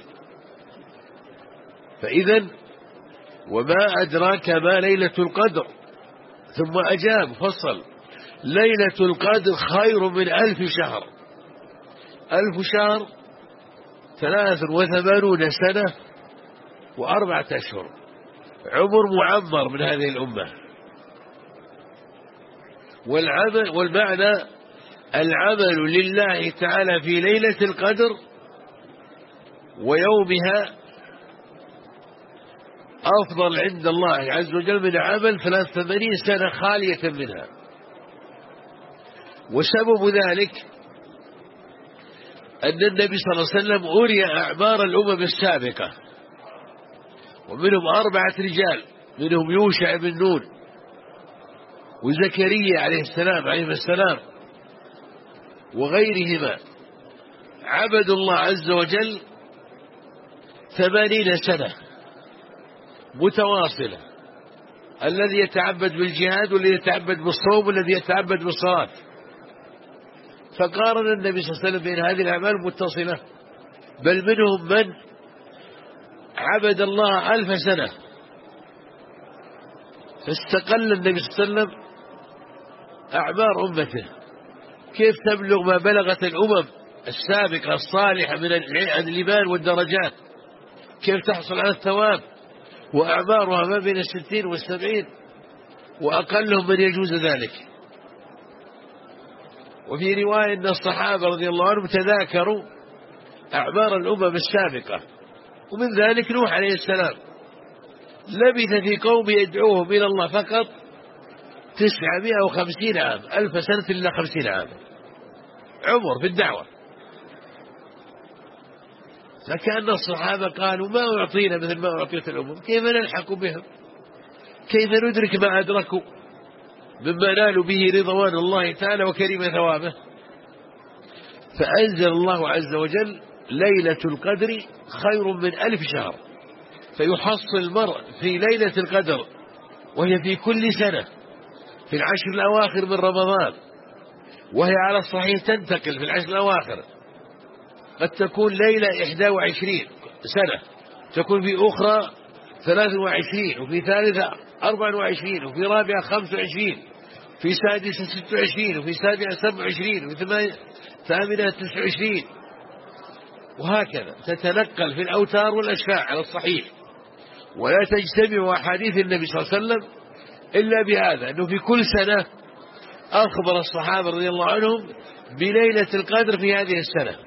فإذا وما أدراك ما ليلة القدر، ثم أجاب فصل: ليلة القدر خير من 1000 شهر. 1000 شهر 83 سنة و4 أشهر، عمر معمر من هذه الأمة. والمعنى العمل لله تعالى في ليلة القدر ويومها أفضل عند الله عز وجل من عمل 83 سنة خالية منها. وسبب ذلك أن النبي صلى الله عليه وسلم أري أعمار الأمم السابقة، ومنهم 4 رجال، منهم يوشع بن نون وزكريا عليه السلام وغيرهما، عبدوا الله عز وجل 80 سنة متواصلة، الذي يتعبد بالجهاد والذي يتعبد بالصوم والذي يتعبد بالصلاة. فقارن النبي صلى الله عليه وسلم بين هذه الأعمال المتصلة، بل منهم من عبد الله 1000 سنة. فاستقل النبي صلى الله عليه وسلم أعمار أمته، كيف تبلغ ما بلغت الأمم السابقة الصالحة من الإيمان والدرجات، كيف تحصل على الثواب، وأعمارها ما بين 60 و70، وأقلهم من يجوز ذلك. وفي رواية أن الصحابة رضي الله عنهم تذاكروا أعمار الأمم السابقة، ومن ذلك نوح عليه السلام لبث في قوم يدعوهم إلى الله فقط 950 عام، 1000 سنة إلا 50 عام عمر في الدعوة. فكأن الصحابة قالوا ما أعطينا مثل ما أعطيت الأمم، كيف نلحق بهم؟ كيف ندرك ما أدركوا مما نالوا به رضوان الله تعالى وكريم ثوابه؟ فأنزل الله عز وجل ليلة القدر خير من 1000 شهر، فيحصل المرء في ليلة القدر وهي في كل سنة في العشر الأواخر من رمضان، وهي على الصحيح تنتقل في العشر الأواخر، قد تكون ليلة 21 سنة، تكون في أخرى 23، وفي ثالثة 24، وفي رابعة 25، في سادسة 26، وفي سابعة 27، وفي ثامنة 29، وهكذا تتنقل في الأوتار والأشفاع على الصحيح. ولا تجتمع أحاديث النبي صلى الله عليه وسلم إلا بهذا، أنه في كل سنة أخبر الصحابة رضي الله عنهم بليلة القدر في هذه السنة.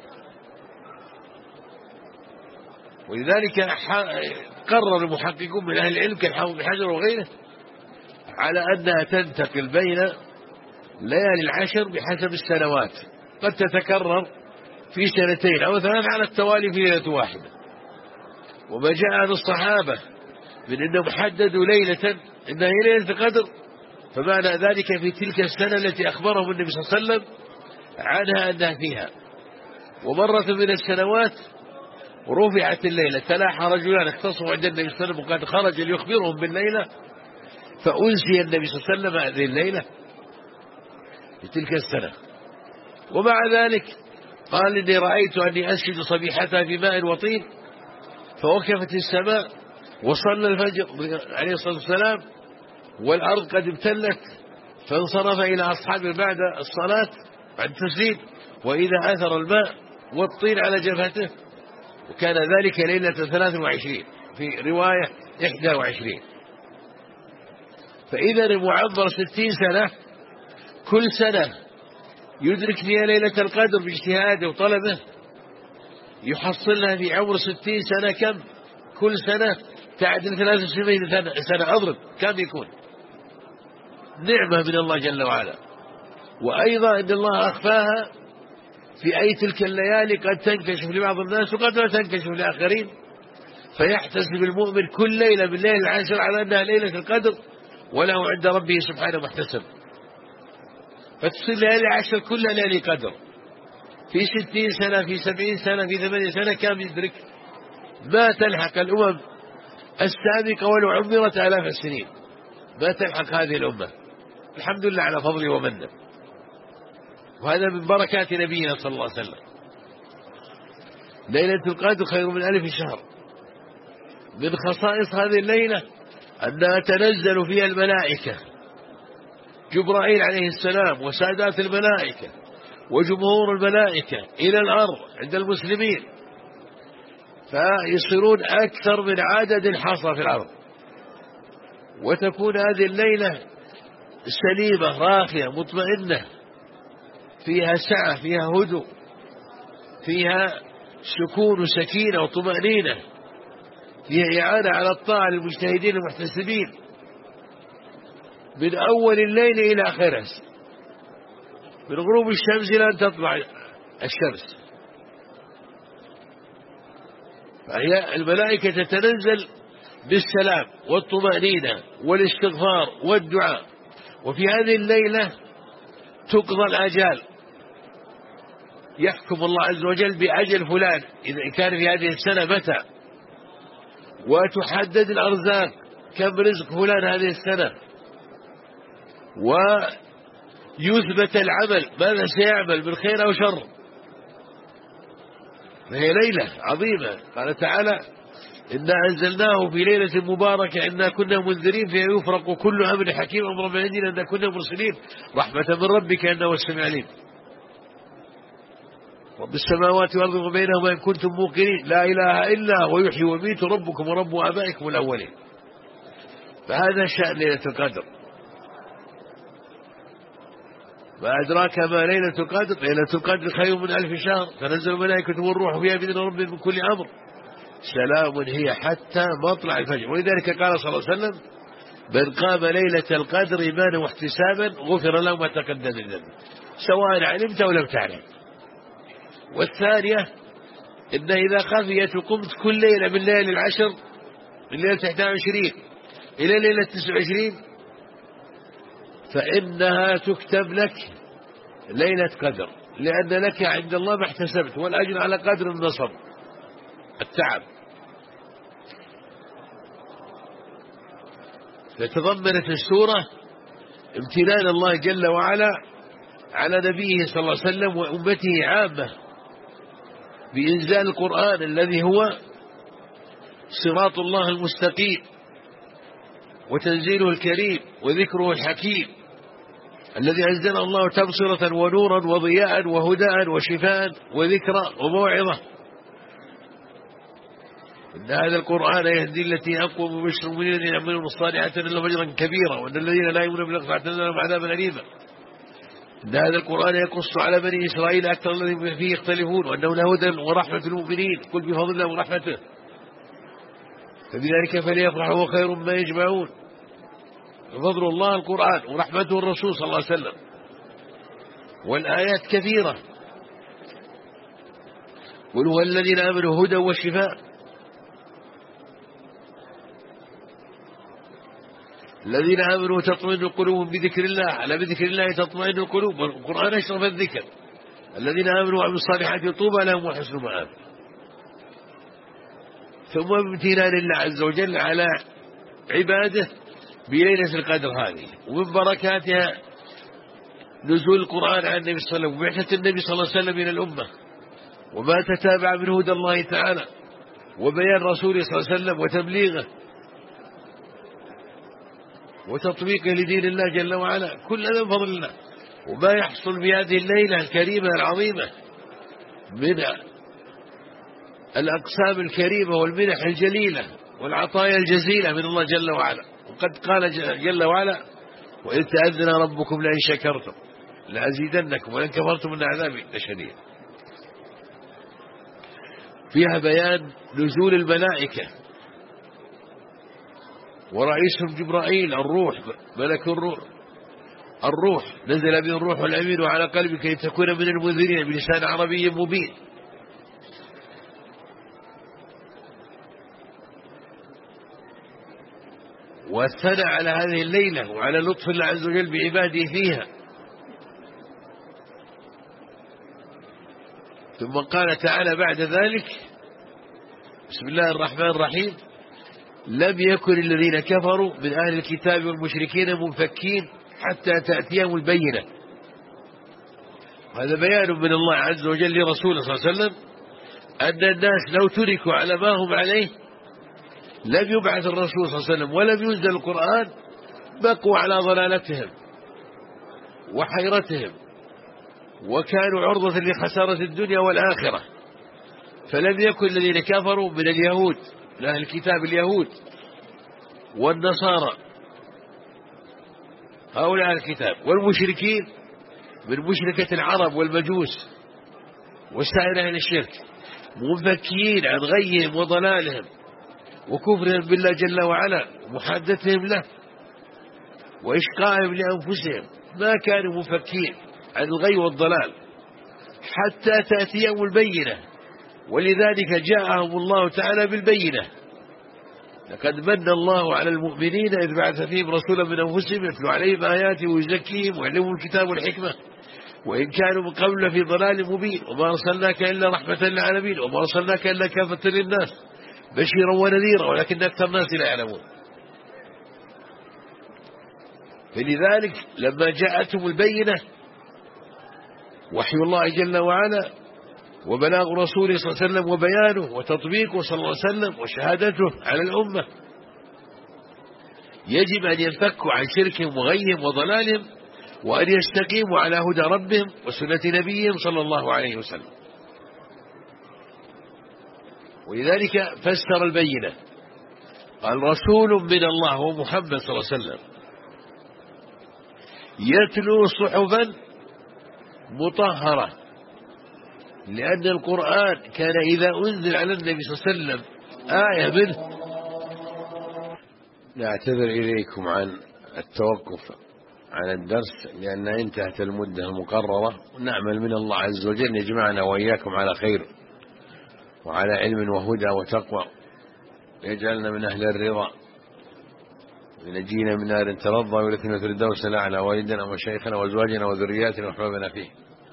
ولذلك قرر المحققون من أهل العلم كالحافظ بن حجر وغيره على أنها تنتقل بين ليالي العشر بحسب السنوات، قد تتكرر في 2 أو 3 على التوالي في ليلة واحدة. وما جاء عن الصحابة من أنهم حددوا ليلة إنها هي ليلة القدر، فمعنى ذلك في تلك السنة التي أخبرهم النبي صلى الله عليه وسلم عنها أنها فيها. ومرة من السنوات رفعت الليلة، تلاحى رجلان اختصموا عند النبي صلى الله عليه وسلم وقد خرج ليخبرهم بالليلة، فأنسي النبي صلى الله عليه وسلم هذه الليلة في تلك السنة. ومع ذلك قال إني رأيت أني أسجد صبيحتها في ماء وطين، فوقفت السماء وصلى الفجر عليه الصلاة والسلام والأرض قد ابتلت، فانصرف إلى أصحابه بعد الصلاة بعد التسليم وإذا أثر الماء والطين على جبهته، وكان ذلك ليلة 23 في رواية 21. فإذا المعبر 60 سنة كل سنة يدرك فيها ليلة القدر باجتهاده وطلبه، يحصلها في عمر 60 سنة كم؟ كل سنة تعدل 73 سنة، أضرب كم يكون؟ نعمة من الله جل وعلا. وأيضا إن الله أخفاها في أي تلك الليالي قد تنكشف لبعض الناس وقد لا تنكشف لآخرين، فيحتسب المؤمن كل ليلة من ليلة العشر على أنها ليلة القدر وله عند ربه سبحانه محتسب، فتصير ليالي العشر كلها ليالي قدر. في 60 سنة، في 70 سنة، في 80 سنة كم يدرك؟ ما تلحق الأمم السابقة ولو عمرت آلاف السنين، ما تلحق هذه الأمة، الحمد لله على فضله ومنه. وهذا من بركات نبينا صلى الله عليه وسلم. ليلة القدر خير من 1000 شهر. من خصائص هذه الليلة أنها تنزل فيها الملائكة، جبرائيل عليه السلام وسادات الملائكة وجمهور الملائكة إلى الأرض عند المسلمين، فيصيرون أكثر من عدد الحصى في الأرض. وتكون هذه الليلة سليمة راخية مطمئنة، فيها سعة، فيها هدوء، فيها سكون وسكينة وطمأنينة، فيها إعانة على الطاعة للمجتهدين المحتسبين من أول الليل إلى آخره، من غروب الشمس إلى أن تطلع الشمس. فهي الملائكة تتنزل بالسلام والطمأنينة والاستغفار والدعاء. وفي هذه الليلة تقضى الآجال، يحكم الله عز وجل بأجل فلان إذا كان في هذه السنة متى، وتحدد الأرزاق كم رزق فلان هذه السنة، ويثبت العمل ماذا سيعمل من خير أو شر. فهي ليلة عظيمة. قال تعالى إنا أنزلناه في ليلة مباركة إنا كنا منذرين فيها يفرق كل أمر حكيم أمر من عندنا إنا كنا مرسلين رحمة من ربك إنه هو السميع العليم رب السماوات والأرض وبينهما إن كنتم موقنين لا إله إلا هو يحيي ويميت ربكم ورب آبائكم الأولين. فهذا شأن ليلة القدر. ما أدراك ما ليلة القدر؟ ليلة القدر خير من 1000 شهر، تنزل الملائكة والروح فيها بإذن ربهم من كل أمر سلام هي حتى مطلع الفجر. ولذلك قال صلى الله عليه وسلم من قام ليلة القدر إيمانا واحتسابا غفر له ما تقدم من ذنبه سواء علمت أو لم تعلم. والثانية إن إذا خفيت وقمت كل ليلة من ليالي العشر، من ليلة 21 إلى ليلة 29، فإنها تكتب لك ليلة قدر، لأن لك عند الله ما احتسبت، والأجر على قدر النصب التعب. فتضمنت السورة امتنان الله جل وعلا على نبيه صلى الله عليه وسلم وأمته عامة بإنزال القرآن الذي هو صراط الله المستقيم، وتنزيله الكريم وذكره الحكيم الذي أنزله الله تبصرة ونورا وضياء وهدى وشفاء وذكرى وموعظة. إن هذا القرآن يهدي التي أقوم وبشر المؤمنين الذين يعملون الصالحات أن لهم أجرا كبيرا وأن الذين لا يؤمنون بالآخرة أعتدنا لهم عذابا أليما. إن هذا القرآن يقص على بني إسرائيل أكثر الذين فيه يختلفون وأنه لهدى ورحمة للمؤمنين، قل بفضل الله ورحمته فبذلك فليفرحوا وخير ما يجمعون. فضل الله القرآن ورحمته الرسول صلى الله عليه وسلم، والآيات كثيرة. قل هو الذين آمنوا هدى وشفاء. الذين آمنوا تطمئن قلوبهم بذكر الله، على بذكر الله تطمئن القلوب، والقرآن أشرف الذكر. الذين آمنوا وعملوا الصالحات طوبى لهم وحسن مآب. ثم امتنان الله عز وجل على عباده بليلة القدر هذه، ومن بركاتها نزول القرآن عن النبي صلى الله عليه وسلم وبعثة النبي صلى الله عليه وسلم إلى الأمة، وما تتابع من هدى الله تعالى وبيان رسوله صلى الله عليه وسلم وتبليغه وتطبيقه لدين الله جل وعلا، كل هذا من فضل الله. وما يحصل بهذه الليلة الكريمة العظيمة من الأقسام الكريمة والمنح الجليلة والعطايا الجزيلة من الله جل وعلا. وقد قال جل وعلا: وإذ تأذن ربكم لئن شكرتم لأزيدنكم ولئن كفرتم من عذابي لشديد. فيها بيان نزول الملائكة ورئيسهم جبرائيل الروح، ملك الروح نزل به الروح الأمين على قلبك كي تكون من المنذرين بلسان عربي مبين. والثناء على هذه الليلة وعلى لطف الله عز وجل بعباده فيها. ثم قال تعالى بعد ذلك: بسم الله الرحمن الرحيم: لم يكن الذين كفروا من أهل الكتاب والمشركين منفكين حتى تأتيهم البينة. هذا بيان من الله عز وجل لرسوله صلى الله عليه وسلم أن الناس لو تركوا على ما هم عليه لم يبعث الرسول صلى الله عليه وسلم ولم ينزل القرآن، بقوا على ضلالتهم وحيرتهم وكانوا عرضة لخسارة الدنيا والآخرة. فلم يكن الذين كفروا من اليهود من أهل الكتاب اليهود والنصارى هؤلاء الكتاب والمشركين من مشركة العرب والمجوس وسائر أهل الشرك منفكين عن غيهم وضلالهم وكفرهم بالله جل وعلا ومحادتهم له وإشقائهم لأنفسهم، ما كانوا مفكين عن الغي والضلال حتى تأتيهم البينة. ولذلك جاءهم الله تعالى بالبينة: لقد من الله على المؤمنين إذ بعث فيهم رسولا من أنفسهم يتلو عليهم آياته ويزكيهم ويعلمهم الكتاب والحكمة وإن كانوا من قبل في ضلال مبين وما أرسلناك إلا رحمة للعالمين وما أرسلناك إلا كافة للناس بشيرا ونذيرا ولكن أكثر الناس لا يعلمون. فلذلك لما جاءتهم البينة وحي الله جل وعلا وبلاغ رسوله صلى الله عليه وسلم وبيانه وتطبيقه صلى الله عليه وسلم وشهادته على الأمة، يجب أن ينفكوا عن شركهم وغيهم وضلالهم وأن يستقيموا على هدى ربهم وسنة نبيهم صلى الله عليه وسلم. ولذلك فسر البينة قال: رسول من الله هو محمد صلى الله عليه وسلم يتلو صحفا مطهرة، لأن القرآن كان إذا أنزل على النبي صلى الله عليه وسلم آية منه. نعتذر إليكم عن التوقف عن الدرس لأن انتهت المدة المقررة، ونعمل من الله عز وجل يجمعنا وإياكم على خير وعلى علم وهدى وتقوى، يجعلنا من أهل الرضا، ونجينا من نار ترضى، ولكن الفردوس الأعلى، والدنا ومشايخنا وأزواجنا وذرياتنا وأحبابنا فيه.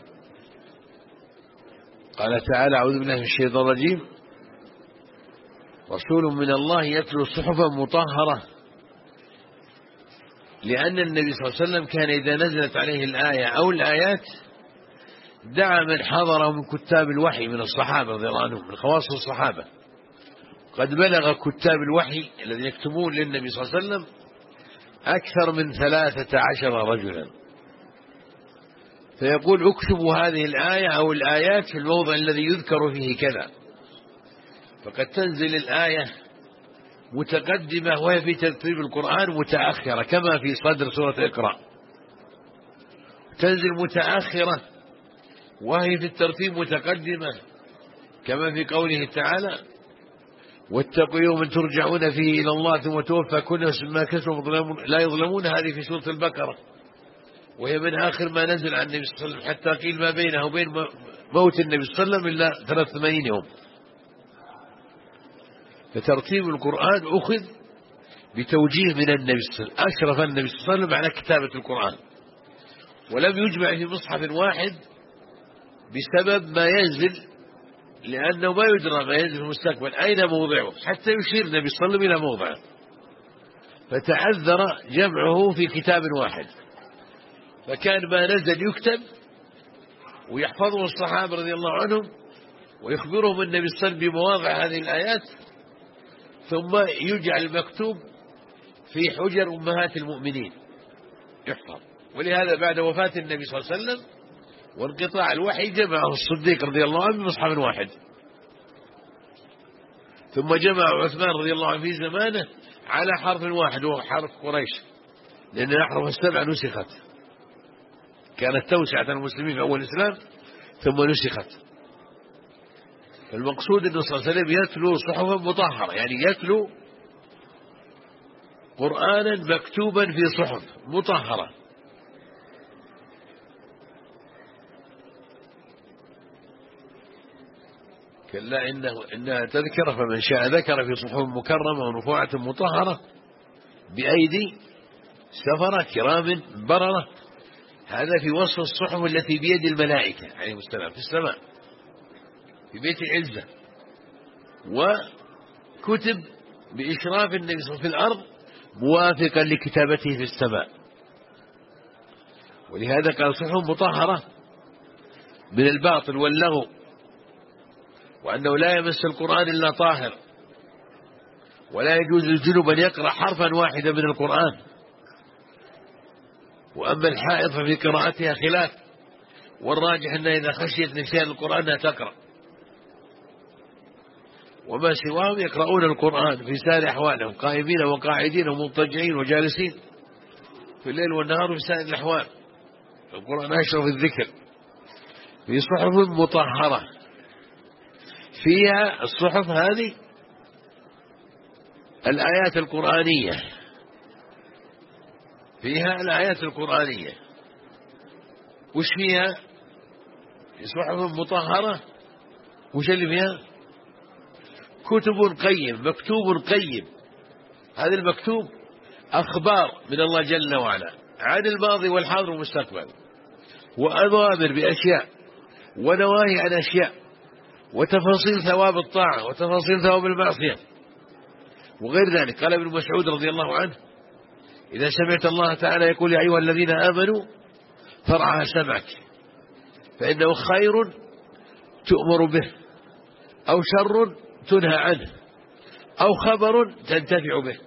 قال تعالى: أعوذ بالله من الشيطان الرجيم: رسول من الله يتلو صحفا مطهرة. لأن النبي صلى الله عليه وسلم كان إذا نزلت عليه الآية أو الآيات دعا من حضره من كتاب الوحي من الصحابة رضي الله عنهم، من خواص الصحابة. قد بلغ كتاب الوحي الذين يكتبون للنبي صلى الله عليه وسلم أكثر من 13 رجلا، فيقول: اكتبوا هذه الآية أو الآيات في الموضع الذي يذكر فيه كذا. فقد تنزل الآية متقدمة وهي في ترتيب القرآن متأخرة، كما في صدر سورة اقرأ، تنزل متأخرة وهي في الترتيب متقدمة، كما في قوله تعالى: واتقوا يوما ترجعون فيه إلى الله ثم توفى كل نفس ما كسبت لا يظلمون. هذه في سورة البقرة، وهي من آخر ما نزل عن النبي صلى الله عليه وسلم، حتى قيل ما بينه وبين موت النبي صلى الله عليه وسلم إلا 83 يوم. فترتيب القرآن أخذ بتوجيه من النبي صلى الله عليه وسلم، أشرف النبي صلى الله عليه وسلم على كتابة القرآن، ولم يجمع في مصحف واحد بسبب ما ينزل، لأنه ما يدرى ما ينزل في المستقبل أين موضعه، حتى يشير النبي صلى الله عليه وسلم إلى موضعه، فتعذر جمعه في كتاب واحد. فكان ما نزل يكتب ويحفظه الصحابة رضي الله عنهم، ويخبرهم النبي صلى الله عليه وسلم بمواضع هذه الآيات، ثم يجعل المكتوب في حجر أمهات المؤمنين يحفظ. ولهذا بعد وفاة النبي صلى الله عليه وسلم وانقطاع الوحي جمعه الصديق رضي الله عنه بمصحف واحد، ثم جمع عثمان رضي الله عنه في زمانه على حرف واحد وهو حرف قريش، لأن الأحرف السبع نسخت، كانت توسعة المسلمين في أول الإسلام ثم نسخت. فالمقصود أنه صلى الله عليه وسلم يتلو صحفا مطهرة، يعني يتلو قرآنا مكتوبا في صحف مطهرة. كلا إنها تذكرة فمن شاء ذكر، في صحف مكرمة ومرفوعة مطهرة بأيدي سفرة كرام بررة. هذا في وصف الصحف التي بيد الملائكة عليهم السلام في السماء في بيت العزة، وكتب بإشراف النبي صلى الله عليه وسلم في الأرض موافقا لكتابته في السماء. ولهذا قال صحف مطهرة من الباطل واللغو، وأنه لا يمس القرآن إلا طاهر، ولا يجوز للجنوب أن يقرأ حرفا واحدا من القرآن. وأما الحائض ففي قراءتها خلاف، والراجح أنها إذا خشيت نسيان القرآن أنها تقرأ، وما سواهم يقرؤون القرآن في سائر أحوالهم، قائمين وقاعدين ومضطجعين وجالسين في الليل والنهار في سائر الأحوال. القرآن أشرف الذكر في صحف مطهرة، فيها الصحف هذه الآيات القرآنية، فيها الآيات القرآنية. وش فيها؟ صحف مطهرة، وش اللي فيها؟ كتب قيم، مكتوب قيم. هذا المكتوب أخبار من الله جل وعلا عن الماضي والحاضر والمستقبل، وأوامر بأشياء ونواهي عن أشياء، وتفاصيل ثواب الطاعة وتفاصيل ثواب المعصية وغير ذلك. قال ابن مسعود رضي الله عنه: إذا سمعت الله تعالى يقول يا أيها الذين آمنوا فارعى سمعك، فإنه خير تؤمر به، أو شر تنهى عنه، أو خبر تنتفع به.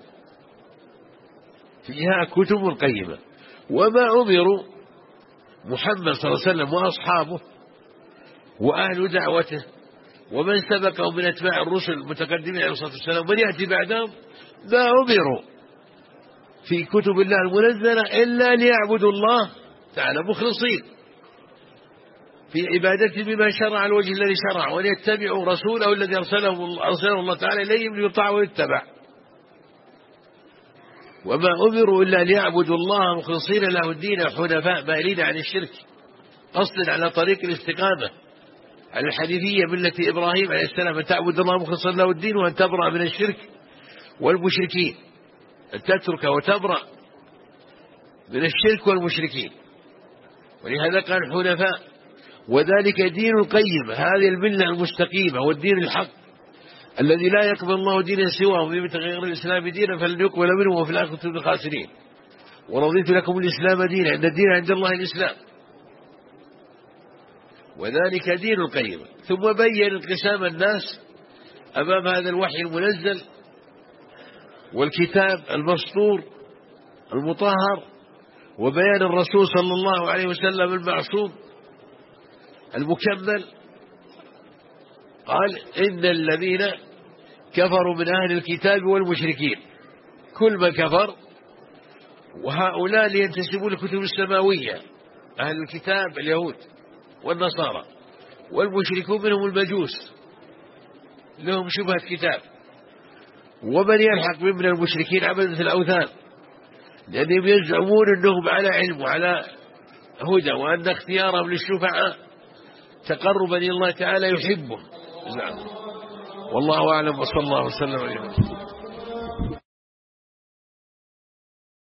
فيها كتب قيمة. وما أمروا محمد صلى الله عليه وسلم وأصحابه وأهل دعوته ومن سبقهم من أتباع الرسل المتقدمين عليه الصلاة والسلام ومن يأتي بعدهم، ما أمروا في كتب الله المنزلة إلا ليعبدوا الله تعالى مخلصين في عبادته بما شرع الوجه الذي شرع، وأن يتبعوا رسوله الذي أرسله الله تعالى إليهم ليطاع ويتبع. وما أمروا إلا ليعبدوا الله مخلصين له الدين حنفاء مائلين عن الشرك، قصدا على طريق الاستقامة. على الحنيفية ملة إبراهيم عليه السلام، أن تعبد الله مخلصا له الدين، وأن تبرأ من الشرك والمشركين، أن تترك وتبرأ من الشرك والمشركين. ولهذا قال حنفاء، وذلك دين القيم، هذه الملة المستقيمة والدين الحق الذي لا يقبل الله دينا سواه، ومن يبتغي غير الإسلام دينا فلن يقبل منه وفي الآخرة من الخاسرين. ورضيت لكم الإسلام دينا، أن الدين عند الله الإسلام، وذلك دين القيم. ثم بين انقسام الناس أمام هذا الوحي المنزل والكتاب المسطور المطهر، وبيان الرسول صلى الله عليه وسلم المعصوم المكمل. قال إن الذين كفروا من أهل الكتاب والمشركين، كل من كفر، وهؤلاء لينتسبون الكتب السماوية، أهل الكتاب اليهود والنصارى، والمشركون منهم المجوس لهم شبهة كتاب، ومن يلحق من المشركين عبدة الأوثان، لأنهم يزعمون أنهم على علم وعلى هدى، وأن اختيارهم للشفعاء تقربا إلى الله تعالى يحبه. والله أعلم، وصلى الله وسلم عليه وسلم.